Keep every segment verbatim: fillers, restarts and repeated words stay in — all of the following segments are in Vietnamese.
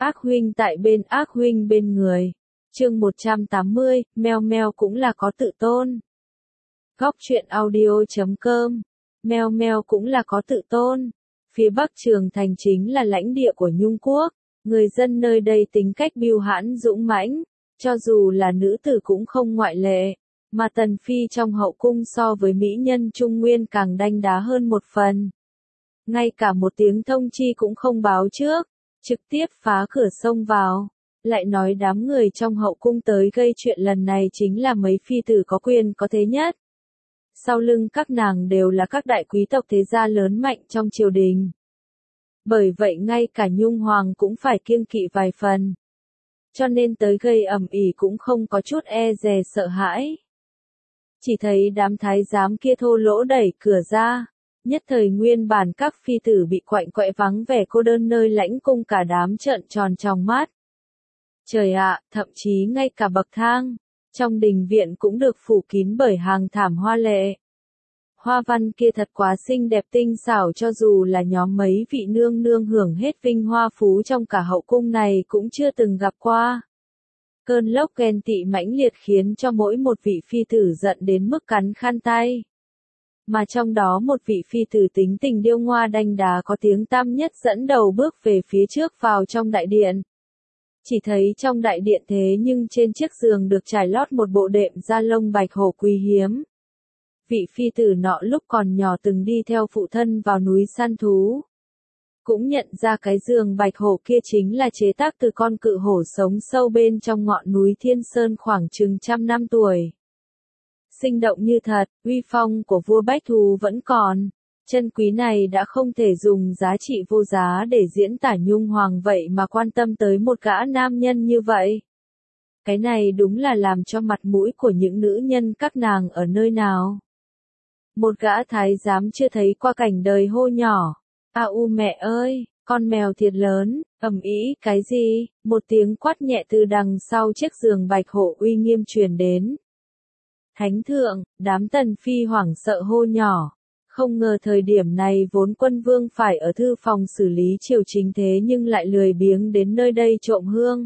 Ác huynh tại bên, ác huynh bên người. Chương một trăm tám mươi, meo meo cũng là có tự tôn. Góc truyện audio chấm com. Meo meo cũng là có tự tôn. Phía Bắc Trường Thành chính là lãnh địa của Nhung Quốc, người dân nơi đây tính cách bưu hãn dũng mãnh, cho dù là nữ tử cũng không ngoại lệ, mà Tần Phi trong hậu cung so với mỹ nhân Trung Nguyên càng đanh đá hơn một phần. Ngay cả một tiếng thông chi cũng không báo trước, trực tiếp phá cửa xông vào, lại nói đám người trong hậu cung tới gây chuyện lần này chính là mấy phi tử có quyền có thế nhất. Sau lưng các nàng đều là các đại quý tộc thế gia lớn mạnh trong triều đình. Bởi vậy ngay cả Nhung Hoàng cũng phải kiêng kỵ vài phần. Cho nên tới gây ầm ĩ cũng không có chút e dè sợ hãi. Chỉ thấy đám thái giám kia thô lỗ đẩy cửa ra, nhất thời nguyên bản các phi tử bị quạnh quẽ vắng vẻ cô đơn nơi lãnh cung cả đám trợn tròn tròng mắt. Trời ạ, thậm chí ngay cả bậc thang trong đình viện cũng được phủ kín bởi hàng thảm hoa lệ. Hoa văn kia thật quá xinh đẹp tinh xảo, cho dù là nhóm mấy vị nương nương hưởng hết vinh hoa phú trong cả hậu cung này cũng chưa từng gặp qua. Cơn lốc ghen tị mãnh liệt khiến cho mỗi một vị phi tử giận đến mức cắn khăn tay. Mà trong đó một vị phi tử tính tình điêu ngoa đanh đá có tiếng tăm nhất dẫn đầu bước về phía trước vào trong đại điện. Chỉ thấy trong đại điện thế nhưng trên chiếc giường được trải lót một bộ đệm da lông bạch hổ quý hiếm. Vị phi tử nọ lúc còn nhỏ từng đi theo phụ thân vào núi săn thú. Cũng nhận ra cái giường bạch hổ kia chính là chế tác từ con cự hổ sống sâu bên trong ngọn núi Thiên Sơn khoảng chừng trăm năm tuổi. Sinh động như thật, uy phong của vua bách thú vẫn còn. Chân quý này đã không thể dùng giá trị vô giá để diễn tả. Nhung Hoàng vậy mà quan tâm tới một gã nam nhân như vậy. Cái này đúng là làm cho mặt mũi của những nữ nhân các nàng ở nơi nào. Một gã thái giám chưa thấy qua cảnh đời hô nhỏ. A u mẹ ơi, con mèo thiệt lớn, ầm ĩ cái gì? Một tiếng quát nhẹ từ đằng sau chiếc giường bạch hổ uy nghiêm truyền đến. Thánh thượng, đám Tần Phi hoảng sợ hô nhỏ. Không ngờ thời điểm này vốn quân vương phải ở thư phòng xử lý triều chính thế nhưng lại lười biếng đến nơi đây trộm hương.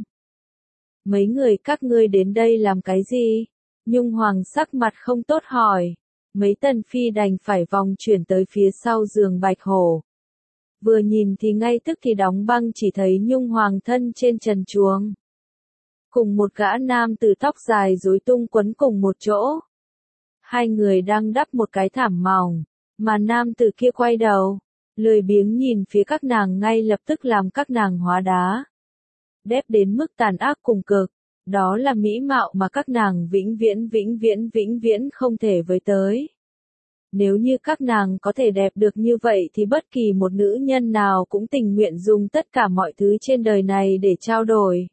Mấy người các ngươi đến đây làm cái gì? Nhung Hoàng sắc mặt không tốt hỏi. Mấy Tần Phi đành phải vòng chuyển tới phía sau giường bạch hổ. Vừa nhìn thì ngay tức thì đóng băng, chỉ thấy Nhung Hoàng thân trên trần chuồng. Cùng một gã nam tử tóc dài rối tung quấn cùng một chỗ. Hai người đang đắp một cái thảm mỏng, mà nam tử kia quay đầu, lười biếng nhìn phía các nàng ngay lập tức làm các nàng hóa đá. Đép đến mức tàn ác cùng cực, đó là mỹ mạo mà các nàng vĩnh viễn vĩnh viễn vĩnh viễn không thể với tới. Nếu như các nàng có thể đẹp được như vậy thì bất kỳ một nữ nhân nào cũng tình nguyện dùng tất cả mọi thứ trên đời này để trao đổi.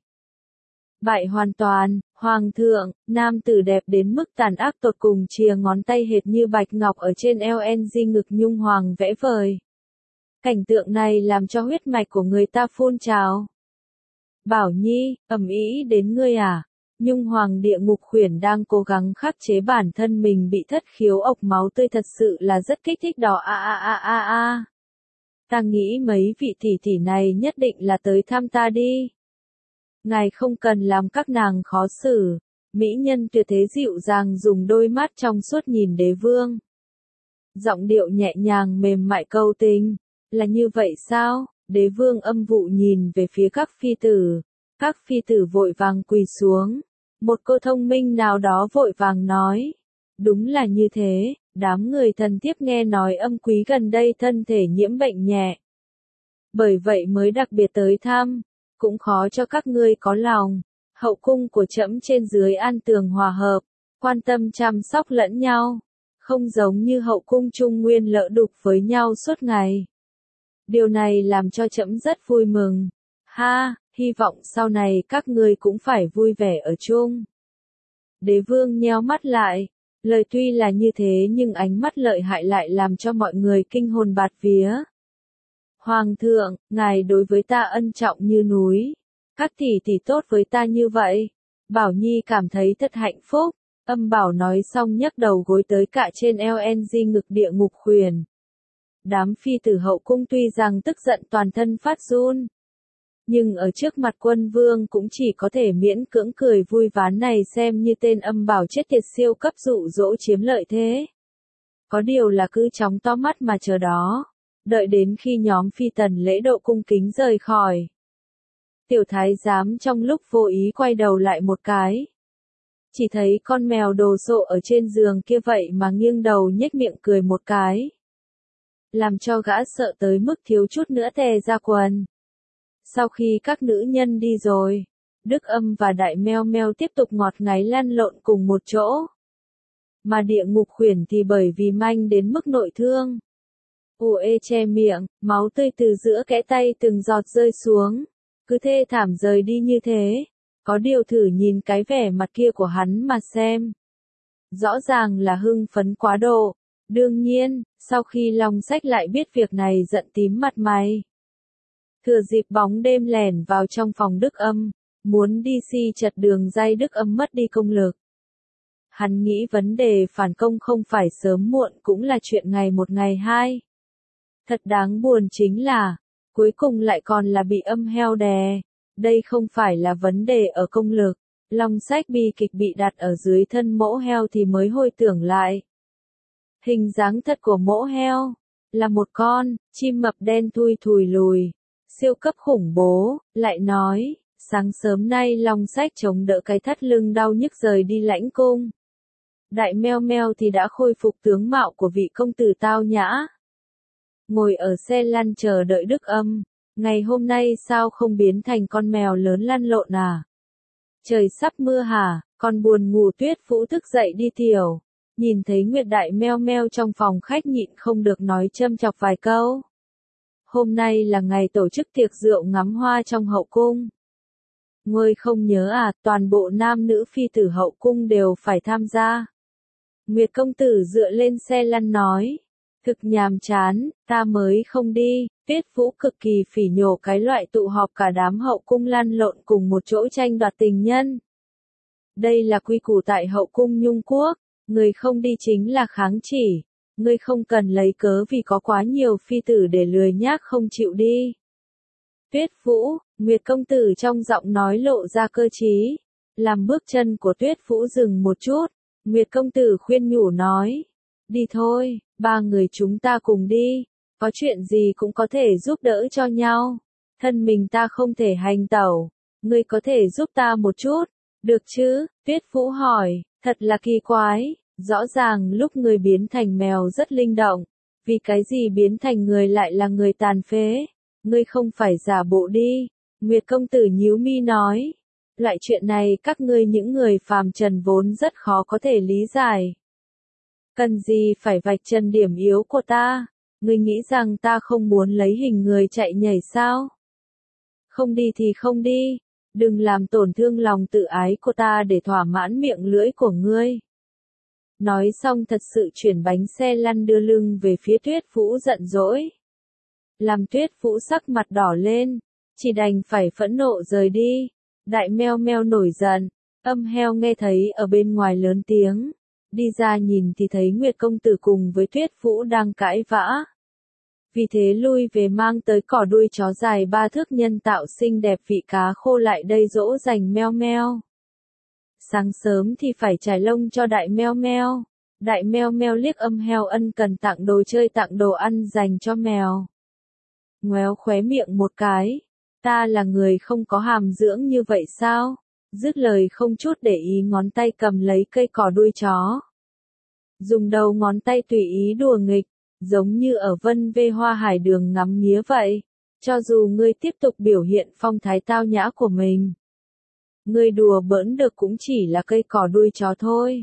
Bại hoàn toàn, Hoàng thượng, nam tử đẹp đến mức tàn ác tột cùng chìa ngón tay hệt như bạch ngọc ở trên eo ng ngực Nhung Hoàng vẽ vời. Cảnh tượng này làm cho huyết mạch của người ta phun trào. Bảo Nhi, ầm ĩ đến ngươi à? Nhung Hoàng địa ngục khuyển đang cố gắng khắc chế bản thân mình bị thất khiếu ộc máu tươi, thật sự là rất kích thích đó. A a a a a. Ta nghĩ mấy vị tỷ tỷ này nhất định là tới thăm ta đi. Ngài không cần làm các nàng khó xử. Mỹ nhân tuyệt thế dịu dàng dùng đôi mắt trong suốt nhìn đế vương. Giọng điệu nhẹ nhàng mềm mại câu tình. Là như vậy sao? Đế vương âm vụ nhìn về phía các phi tử. Các phi tử vội vàng quỳ xuống. Một cô thông minh nào đó vội vàng nói. Đúng là như thế, đám người thần thiếp nghe nói âm quý gần đây thân thể nhiễm bệnh nhẹ. Bởi vậy mới đặc biệt tới thăm. Cũng khó cho các ngươi có lòng. Hậu cung của trẫm trên dưới an tường hòa hợp, quan tâm chăm sóc lẫn nhau. Không giống như hậu cung Trung Nguyên lỡ đục với nhau suốt ngày. Điều này làm cho trẫm rất vui mừng. Ha, hy vọng sau này các ngươi cũng phải vui vẻ ở chung. Đế vương nheo mắt lại. Lời tuy là như thế nhưng ánh mắt lợi hại lại làm cho mọi người kinh hồn bạt vía. Hoàng thượng, ngài đối với ta ân trọng như núi. Các tỷ tỷ tốt với ta như vậy. Bảo Nhi cảm thấy thật hạnh phúc. Âm Bảo nói xong nhấc đầu gối tới cạ trên eo ng ngực địa ngục khuyển. Đám phi tử hậu cung tuy rằng tức giận toàn thân phát run. Nhưng ở trước mặt quân vương cũng chỉ có thể miễn cưỡng cười vui ván này xem như tên âm bảo chết tiệt siêu cấp dụ dỗ chiếm lợi thế. Có điều là cứ chóng to mắt mà chờ đó. Đợi đến khi nhóm phi tần lễ độ cung kính rời khỏi. Tiểu thái giám trong lúc vô ý quay đầu lại một cái. Chỉ thấy con mèo đồ sộ ở trên giường kia vậy mà nghiêng đầu nhếch miệng cười một cái. Làm cho gã sợ tới mức thiếu chút nữa tè ra quần. Sau khi các nữ nhân đi rồi, Đức Âm và Đại Meo Meo tiếp tục ngọt ngáy lăn lộn cùng một chỗ. Mà Địa Ngục Khuyển thì bởi vì manh đến mức nội thương. Ù ê che miệng, máu tươi từ giữa kẽ tay từng giọt rơi xuống. Cứ thê thảm rời đi như thế. Có điều thử nhìn cái vẻ mặt kia của hắn mà xem. Rõ ràng là hưng phấn quá độ. Đương nhiên, sau khi Long Sách lại biết việc này giận tím mặt mày. Thừa dịp bóng đêm lẻn vào trong phòng Đức Âm, muốn đi si chật đường dây Đức Âm mất đi công lực. Hắn nghĩ vấn đề phản công không phải sớm muộn cũng là chuyện ngày một ngày hai. Thật đáng buồn chính là, cuối cùng lại còn là bị âm heo đè. Đây không phải là vấn đề ở công lực. Long Sách bi kịch bị đặt ở dưới thân mỗ heo thì mới hồi tưởng lại. Hình dáng thật của mỗ heo là một con chim mập đen thui thùi lùi, siêu cấp khủng bố. Lại nói, sáng sớm nay Long Sách chống đỡ cái thắt lưng đau nhức rời đi lãnh cung. Đại Meo Meo thì đã khôi phục tướng mạo của vị công tử tao nhã. Ngồi ở xe lăn chờ đợi Đức Âm. Ngày hôm nay sao không biến thành con mèo lớn lăn lộn à? Trời sắp mưa hả? Con buồn ngủ Tuyết Vũ thức dậy đi tiểu. Nhìn thấy Nguyệt Đại Meo Meo trong phòng khách nhịn không được nói châm chọc vài câu. Hôm nay là ngày tổ chức tiệc rượu ngắm hoa trong hậu cung. Ngươi không nhớ à, toàn bộ nam nữ phi tử hậu cung đều phải tham gia. Nguyệt công tử dựa lên xe lăn nói. Thực nhàm chán, ta mới không đi. Tuyết Vũ cực kỳ phỉ nhổ cái loại tụ họp cả đám hậu cung lăn lộn cùng một chỗ tranh đoạt tình nhân. Đây là quy củ tại hậu cung Nhung Quốc, người không đi chính là kháng chỉ, ngươi không cần lấy cớ vì có quá nhiều phi tử để lười nhác không chịu đi. Tuyết Vũ, Nguyệt công tử trong giọng nói lộ ra cơ trí, làm bước chân của Tuyết Vũ dừng một chút, Nguyệt công tử khuyên nhủ nói, đi thôi, ba người chúng ta cùng đi. Có chuyện gì cũng có thể giúp đỡ cho nhau. Thân mình ta không thể hành tẩu. Ngươi có thể giúp ta một chút. Được chứ? Tuyết Vũ hỏi. Thật là kỳ quái. Rõ ràng lúc ngươi biến thành mèo rất linh động. Vì cái gì biến thành người lại là người tàn phế? Ngươi không phải giả bộ đi. Nguyệt công tử nhíu mi nói. Loại chuyện này các ngươi những người phàm trần vốn rất khó có thể lý giải. Cần gì phải vạch trần điểm yếu của ta? Ngươi nghĩ rằng ta không muốn lấy hình người chạy nhảy sao? Không đi thì không đi. Đừng làm tổn thương lòng tự ái của ta để thỏa mãn miệng lưỡi của ngươi. Nói xong thật sự chuyển bánh xe lăn đưa lưng về phía Tuyết Vũ giận dỗi. Làm Tuyết Vũ sắc mặt đỏ lên. Chỉ đành phải phẫn nộ rời đi. Đại Meo Meo nổi giận. Âm heo nghe thấy ở bên ngoài lớn tiếng. Đi ra nhìn thì thấy Nguyệt công tử cùng với Tuyết Vũ đang cãi vã. Vì thế lui về mang tới cỏ đuôi chó dài ba thước nhân tạo xinh đẹp vị cá khô lại đây dỗ dành Meo Meo. Sáng sớm thì phải trải lông cho Đại Meo Meo. Đại Meo Meo liếc âm heo ân cần tặng đồ chơi tặng đồ ăn dành cho mèo. Ngoéo khóe miệng một cái. Ta là người không có hàm dưỡng như vậy sao? Dứt lời không chút để ý ngón tay cầm lấy cây cỏ đuôi chó. Dùng đầu ngón tay tùy ý đùa nghịch. Giống như ở vân vê hoa hải đường ngắm nghía vậy. Cho dù ngươi tiếp tục biểu hiện phong thái tao nhã của mình. Ngươi đùa bỡn được cũng chỉ là cây cỏ đuôi chó thôi.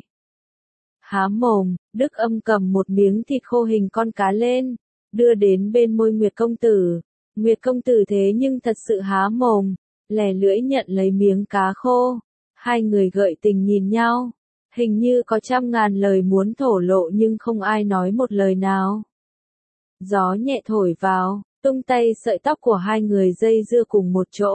Há mồm, Đức Âm cầm một miếng thịt khô hình con cá lên. Đưa đến bên môi Nguyệt công tử. Nguyệt công tử thế nhưng thật sự há mồm. Lè lưỡi nhận lấy miếng cá khô. Hai người gợi tình nhìn nhau. Hình như có trăm ngàn lời muốn thổ lộ nhưng không ai nói một lời nào. Gió nhẹ thổi vào, tung tay sợi tóc của hai người dây dưa cùng một chỗ.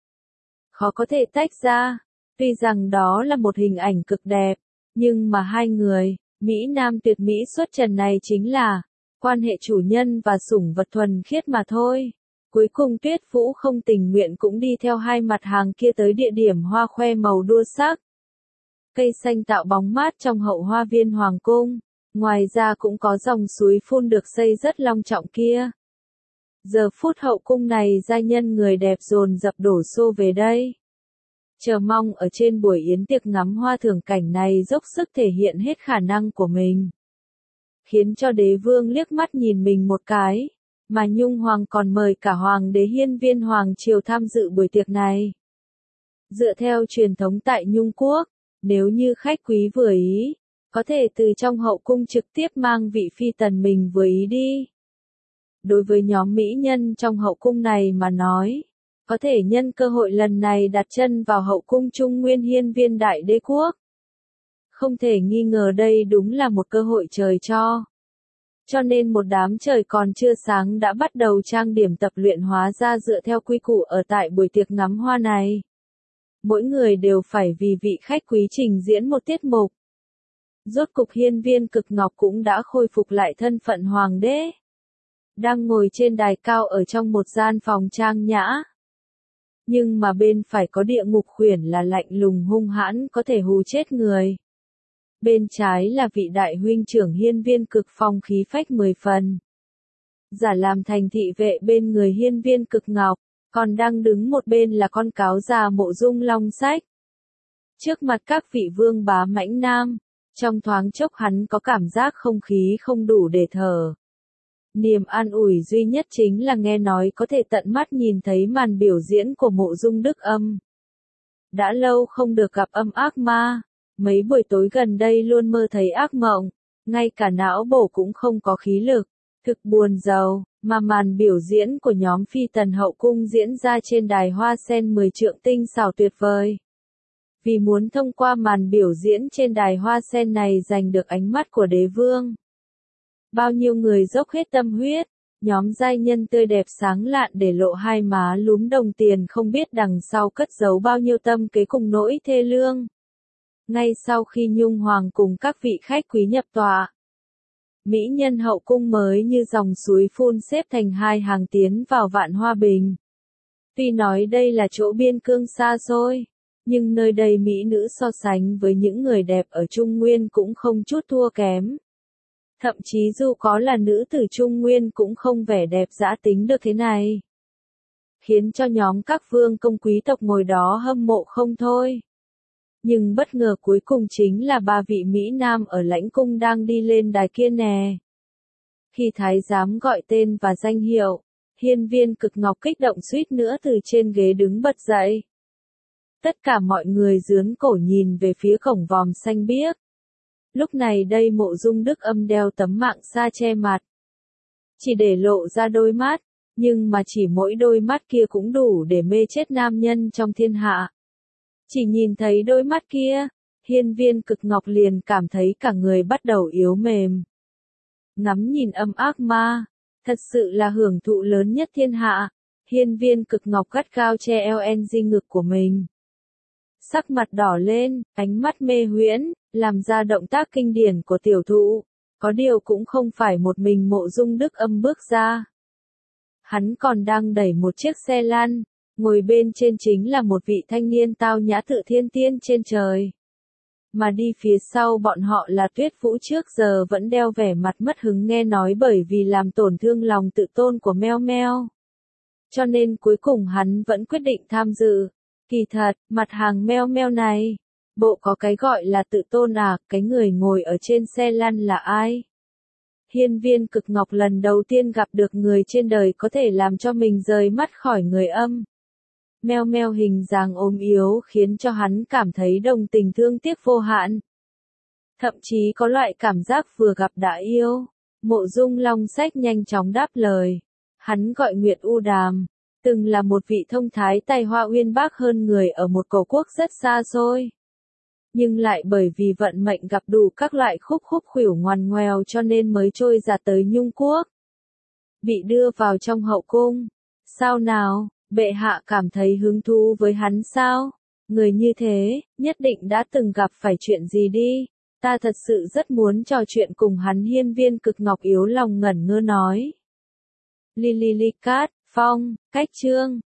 Khó có thể tách ra, tuy rằng đó là một hình ảnh cực đẹp, nhưng mà hai người, Mỹ Nam tuyệt mỹ xuất trần này chính là quan hệ chủ nhân và sủng vật thuần khiết mà thôi. Cuối cùng Tuyết Vũ không tình nguyện cũng đi theo hai mặt hàng kia tới địa điểm hoa khoe màu đua sắc. Cây xanh tạo bóng mát trong hậu hoa viên hoàng cung, ngoài ra cũng có dòng suối phun được xây rất long trọng kia. Giờ phút hậu cung này giai nhân người đẹp dồn dập đổ xô về đây. Chờ mong ở trên buổi yến tiệc ngắm hoa thưởng cảnh này dốc sức thể hiện hết khả năng của mình. Khiến cho đế vương liếc mắt nhìn mình một cái, mà Nhung Hoàng còn mời cả Hoàng đế hiên viên Hoàng triều tham dự buổi tiệc này. Dựa theo truyền thống tại Nhung Quốc, nếu như khách quý vừa ý, có thể từ trong hậu cung trực tiếp mang vị phi tần mình vừa ý đi. Đối với nhóm mỹ nhân trong hậu cung này mà nói, có thể nhân cơ hội lần này đặt chân vào hậu cung Trung Nguyên hiên viên đại đế quốc. Không thể nghi ngờ đây đúng là một cơ hội trời cho. Cho nên một đám trời còn chưa sáng đã bắt đầu trang điểm tập luyện hóa ra dựa theo quy củ ở tại buổi tiệc ngắm hoa này. Mỗi người đều phải vì vị khách quý trình diễn một tiết mục. Rốt cục hiên viên Cực Ngọc cũng đã khôi phục lại thân phận hoàng đế. Đang ngồi trên đài cao ở trong một gian phòng trang nhã. Nhưng mà bên phải có địa ngục khuyển là lạnh lùng hung hãn có thể hù chết người. Bên trái là vị đại huynh trưởng hiên viên Cực Phong khí phách mười phần. Giả làm thành thị vệ bên người hiên viên Cực Ngọc, còn đang đứng một bên là con cáo già Mộ Dung Long Sách. Trước mặt các vị vương bá mãnh nam, trong thoáng chốc hắn có cảm giác không khí không đủ để thở. Niềm an ủi duy nhất chính là nghe nói có thể tận mắt nhìn thấy màn biểu diễn của Mộ Dung Đức Âm. Đã lâu không được gặp Âm ác ma, mấy buổi tối gần đây luôn mơ thấy ác mộng, ngay cả não bổ cũng không có khí lực, thực buồn rầu, mà màn biểu diễn của nhóm phi tần hậu cung diễn ra trên đài hoa sen mười trượng tinh xảo tuyệt vời. Vì muốn thông qua màn biểu diễn trên đài hoa sen này giành được ánh mắt của đế vương. Bao nhiêu người dốc hết tâm huyết, nhóm giai nhân tươi đẹp sáng lạn để lộ hai má lúm đồng tiền không biết đằng sau cất giấu bao nhiêu tâm kế cùng nỗi thê lương. Ngay sau khi Nhung Hoàng cùng các vị khách quý nhập tọa, mỹ nhân hậu cung mới như dòng suối phun xếp thành hai hàng tiến vào Vạn Hoa Bình. Tuy nói đây là chỗ biên cương xa xôi, nhưng nơi đây mỹ nữ so sánh với những người đẹp ở Trung Nguyên cũng không chút thua kém. Thậm chí dù có là nữ tử Trung Nguyên cũng không vẻ đẹp dã tính được thế này. Khiến cho nhóm các vương công quý tộc ngồi đó hâm mộ không thôi. Nhưng bất ngờ cuối cùng chính là ba vị Mỹ Nam ở lãnh cung đang đi lên đài kia nè. Khi thái giám gọi tên và danh hiệu, hiên viên Cực Ngọc kích động suýt nữa từ trên ghế đứng bật dậy. Tất cả mọi người giương cổ nhìn về phía cổng vòm xanh biếc. Lúc này đây Mộ Dung Đức Âm đeo tấm mạng sa che mặt. Chỉ để lộ ra đôi mắt, nhưng mà chỉ mỗi đôi mắt kia cũng đủ để mê chết nam nhân trong thiên hạ. Chỉ nhìn thấy đôi mắt kia, hiên viên Cực Ngọc liền cảm thấy cả người bắt đầu yếu mềm. Ngắm nhìn Âm ác ma, thật sự là hưởng thụ lớn nhất thiên hạ, hiên viên Cực Ngọc gắt gao che eo en ngực của mình. Sắc mặt đỏ lên, ánh mắt mê huyễn, làm ra động tác kinh điển của tiểu thụ, có điều cũng không phải một mình Mộ Dung Đức Âm bước ra. Hắn còn đang đẩy một chiếc xe lăn, ngồi bên trên chính là một vị thanh niên tao nhã tự thiên tiên trên trời. Mà đi phía sau bọn họ là Tuyết Vũ trước giờ vẫn đeo vẻ mặt mất hứng nghe nói bởi vì làm tổn thương lòng tự tôn của Meo Meo. Cho nên cuối cùng hắn vẫn quyết định tham dự. Kỳ thật, mặt hàng Meo Meo này, bộ có cái gọi là tự tôn à, cái người ngồi ở trên xe lăn là ai? Hiên viên Cực Ngọc lần đầu tiên gặp được người trên đời có thể làm cho mình rời mắt khỏi người âm. Meo Meo hình dáng ốm yếu khiến cho hắn cảm thấy đồng tình thương tiếc vô hạn. Thậm chí có loại cảm giác vừa gặp đã yêu. Mộ Dung Long Sách nhanh chóng đáp lời. Hắn gọi Nguyệt U Đàm, từng là một vị thông thái tài hoa uyên bác hơn người ở một cổ quốc rất xa xôi. Nhưng lại bởi vì vận mệnh gặp đủ các loại khúc khúc khuỷu ngoằn ngoèo cho nên mới trôi ra tới Nhung Quốc. Bị đưa vào trong hậu cung. Sao nào, bệ hạ cảm thấy hứng thú với hắn sao? Người như thế, nhất định đã từng gặp phải chuyện gì đi. Ta thật sự rất muốn trò chuyện cùng hắn hiên viên Cực Ngọc yếu lòng ngẩn ngơ nói. Lily Cat, Phong, cách chương.